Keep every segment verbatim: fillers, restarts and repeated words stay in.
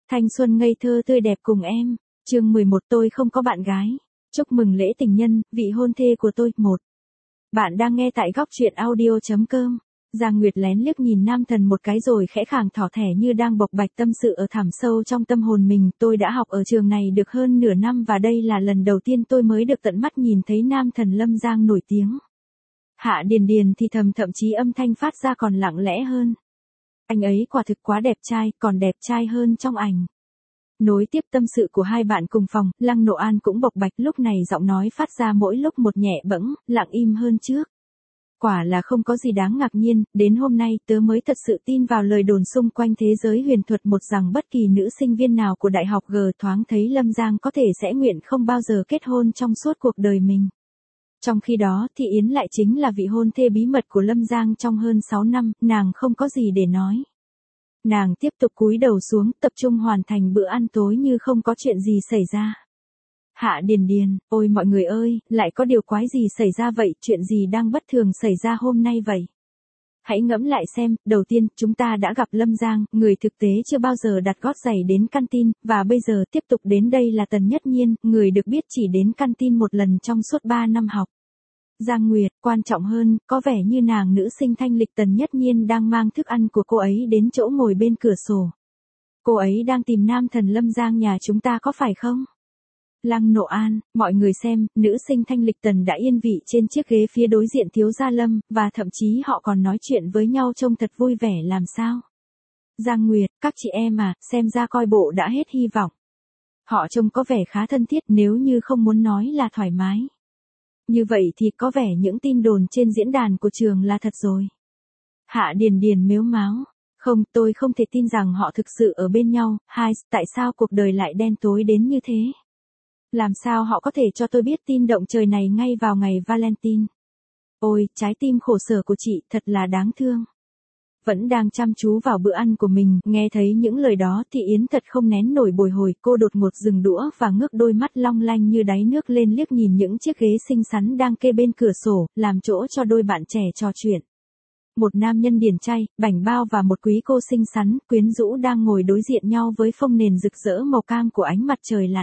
Thanh xuân ngây thơ tươi đẹp cùng em. Chương mười một tôi không có bạn gái. Chúc mừng lễ tình nhân, vị hôn thê của tôi. một. Bạn đang nghe tại góc truyện audio.com. Giang Nguyệt lén liếc nhìn nam thần một cái rồi khẽ khàng thỏ thẻ như đang bộc bạch tâm sự ở thẳm sâu trong tâm hồn mình. Tôi đã học ở trường này được hơn nửa năm và đây là lần đầu tiên tôi mới được tận mắt nhìn thấy nam thần Lâm Giang nổi tiếng. Hạ Điền Điền thì thầm, thậm chí âm thanh phát ra còn lặng lẽ hơn. Anh ấy quả thực quá đẹp trai, còn đẹp trai hơn trong ảnh. Nối tiếp tâm sự của hai bạn cùng phòng, Lăng Nộ An cũng bộc bạch, lúc này giọng nói phát ra mỗi lúc một nhẹ bẫng, lặng im hơn trước. Quả là không có gì đáng ngạc nhiên, đến hôm nay tớ mới thật sự tin vào lời đồn xung quanh thế giới huyền thuật một rằng bất kỳ nữ sinh viên nào của đại học G thoáng thấy Lâm Giang có thể sẽ nguyện không bao giờ kết hôn trong suốt cuộc đời mình. Trong khi đó, Thị Yến lại chính là vị hôn thê bí mật của Lâm Giang trong hơn sáu năm, nàng không có gì để nói. Nàng tiếp tục cúi đầu xuống, tập trung hoàn thành bữa ăn tối như không có chuyện gì xảy ra. Hạ Điền Điền, ôi mọi người ơi, lại có điều quái gì xảy ra vậy, chuyện gì đang bất thường xảy ra hôm nay vậy? Hãy ngẫm lại xem, đầu tiên, chúng ta đã gặp Lâm Giang, người thực tế chưa bao giờ đặt gót giày đến căn tin, và bây giờ tiếp tục đến đây là Tần Nhất Nhiên, người được biết chỉ đến căn tin một lần trong suốt ba năm học. Giang Nguyệt, quan trọng hơn, có vẻ như nàng nữ sinh thanh lịch Tần Nhất Nhiên đang mang thức ăn của cô ấy đến chỗ ngồi bên cửa sổ. Cô ấy đang tìm nam thần Lâm Giang nhà chúng ta có phải không? Lăng Nộ An, mọi người xem, nữ sinh thanh lịch Tần đã yên vị trên chiếc ghế phía đối diện thiếu gia Lâm, và thậm chí họ còn nói chuyện với nhau trông thật vui vẻ làm sao. Giang Nguyệt, các chị em à, xem ra coi bộ đã hết hy vọng. Họ trông có vẻ khá thân thiết, nếu như không muốn nói là thoải mái. Như vậy thì có vẻ những tin đồn trên diễn đàn của trường là thật rồi. Hạ Điền Điền mếu máo. Không, tôi không thể tin rằng họ thực sự ở bên nhau. Hai, tại sao cuộc đời lại đen tối đến như thế? Làm sao họ có thể cho tôi biết tin động trời này ngay vào ngày Valentine? Ôi, trái tim khổ sở của chị, thật là đáng thương. Vẫn đang chăm chú vào bữa ăn của mình, nghe thấy những lời đó thì Yến thật không nén nổi bồi hồi, cô đột ngột dừng đũa và ngước đôi mắt long lanh như đáy nước lên liếc nhìn những chiếc ghế xinh xắn đang kê bên cửa sổ, làm chỗ cho đôi bạn trẻ trò chuyện. Một nam nhân điển trai, bảnh bao và một quý cô xinh xắn, quyến rũ đang ngồi đối diện nhau với phông nền rực rỡ màu cam của ánh mặt trời lặn.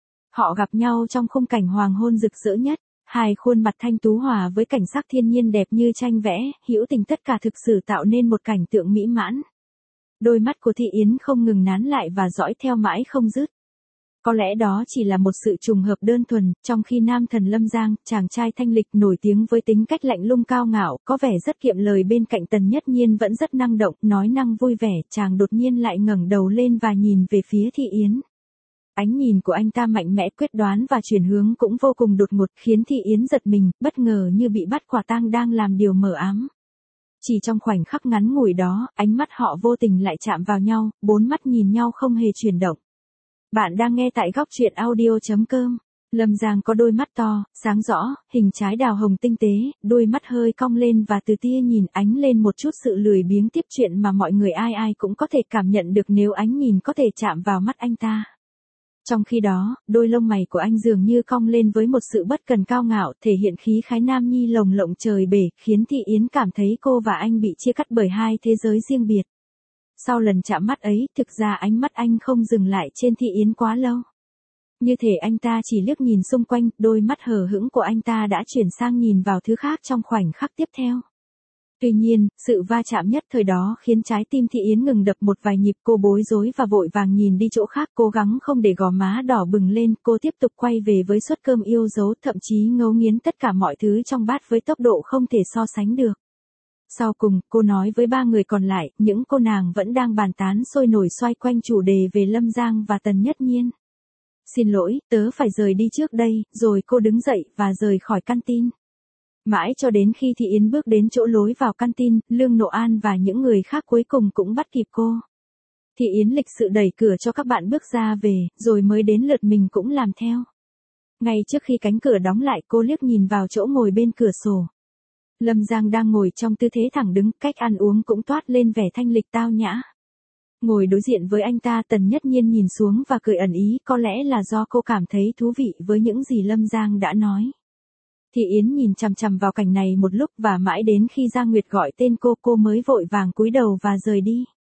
Họ gặp nhau trong khung cảnh hoàng hôn rực rỡ nhất. Hai khuôn mặt thanh tú hòa với cảnh sắc thiên nhiên đẹp như tranh vẽ, hữu tình tất cả thực sự tạo nên một cảnh tượng mỹ mãn. Đôi mắt của Thị Yến không ngừng nán lại và dõi theo mãi không dứt. Có lẽ đó chỉ là một sự trùng hợp đơn thuần, trong khi nam thần Lâm Giang, chàng trai thanh lịch nổi tiếng với tính cách lạnh lùng cao ngạo, có vẻ rất kiệm lời bên cạnh Tần Nhất Nhiên vẫn rất năng động, nói năng vui vẻ, chàng đột nhiên lại ngẩng đầu lên và nhìn về phía Thị Yến. Ánh nhìn của anh ta mạnh mẽ, quyết đoán và chuyển hướng cũng vô cùng đột ngột, khiến Thị Yến giật mình, bất ngờ như bị bắt quả tang đang làm điều mờ ám. Chỉ trong khoảnh khắc ngắn ngủi đó, ánh mắt họ vô tình lại chạm vào nhau, bốn mắt nhìn nhau không hề chuyển động. Bạn đang nghe tại góc truyện audio.com. Lâm Giang có đôi mắt to, sáng rõ, hình trái đào hồng tinh tế, đôi mắt hơi cong lên và từ tia nhìn ánh lên một chút sự lười biếng tiếp chuyện mà mọi người ai ai cũng có thể cảm nhận được nếu ánh nhìn có thể chạm vào mắt anh ta. Trong khi đó, đôi lông mày của anh dường như cong lên với một sự bất cần cao ngạo, thể hiện khí khái nam nhi lồng lộng trời bể, khiến Thị Yến cảm thấy cô và anh bị chia cắt bởi hai thế giới riêng biệt. Sau lần chạm mắt ấy, thực ra ánh mắt anh không dừng lại trên Thị Yến quá lâu. Như thể anh ta chỉ liếc nhìn xung quanh, đôi mắt hờ hững của anh ta đã chuyển sang nhìn vào thứ khác trong khoảnh khắc tiếp theo. Tuy nhiên, sự va chạm nhất thời đó khiến trái tim Thị Yến ngừng đập một vài nhịp, cô bối rối và vội vàng nhìn đi chỗ khác, cố gắng không để gò má đỏ bừng lên, cô tiếp tục quay về với suất cơm yêu dấu, thậm chí ngấu nghiến tất cả mọi thứ trong bát với tốc độ không thể so sánh được. Sau cùng, cô nói với ba người còn lại, những cô nàng vẫn đang bàn tán sôi nổi xoay quanh chủ đề về Lâm Giang và Tần Nhất Nhiên. Xin lỗi, tớ phải rời đi trước đây, rồi cô đứng dậy và rời khỏi căn tin. Mãi cho đến khi Thị Yến bước đến chỗ lối vào căn tin, Lương Nộ An và những người khác cuối cùng cũng bắt kịp cô. Thị Yến lịch sự đẩy cửa cho các bạn bước ra về, rồi mới đến lượt mình cũng làm theo. Ngay trước khi cánh cửa đóng lại, cô liếc nhìn vào chỗ ngồi bên cửa sổ. Lâm Giang đang ngồi trong tư thế thẳng đứng, cách ăn uống cũng toát lên vẻ thanh lịch tao nhã. Ngồi đối diện với anh ta, Tần Nhất Nhiên nhìn xuống và cười ẩn ý, có lẽ là do cô cảm thấy thú vị với những gì Lâm Giang đã nói. Thị Yến nhìn chằm chằm vào cảnh này một lúc và mãi đến khi Giang Nguyệt gọi tên cô, cô mới vội vàng cúi đầu và rời đi.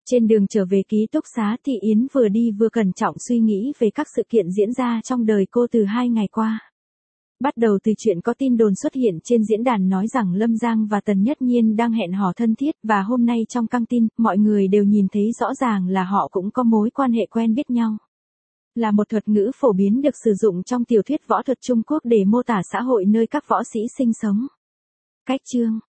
Trên đường trở về ký túc xá Thị Yến vừa đi vừa cẩn trọng suy nghĩ về các sự kiện diễn ra trong đời cô từ hai ngày qua. Bắt đầu từ chuyện có tin đồn xuất hiện trên diễn đàn nói rằng Lâm Giang và Tần Nhất Nhiên đang hẹn hò thân thiết, và hôm nay trong căng tin, mọi người đều nhìn thấy rõ ràng là họ cũng có mối quan hệ quen biết nhau. Là một thuật ngữ phổ biến được sử dụng trong tiểu thuyết võ thuật Trung Quốc để mô tả xã hội nơi các võ sĩ sinh sống. Cách chương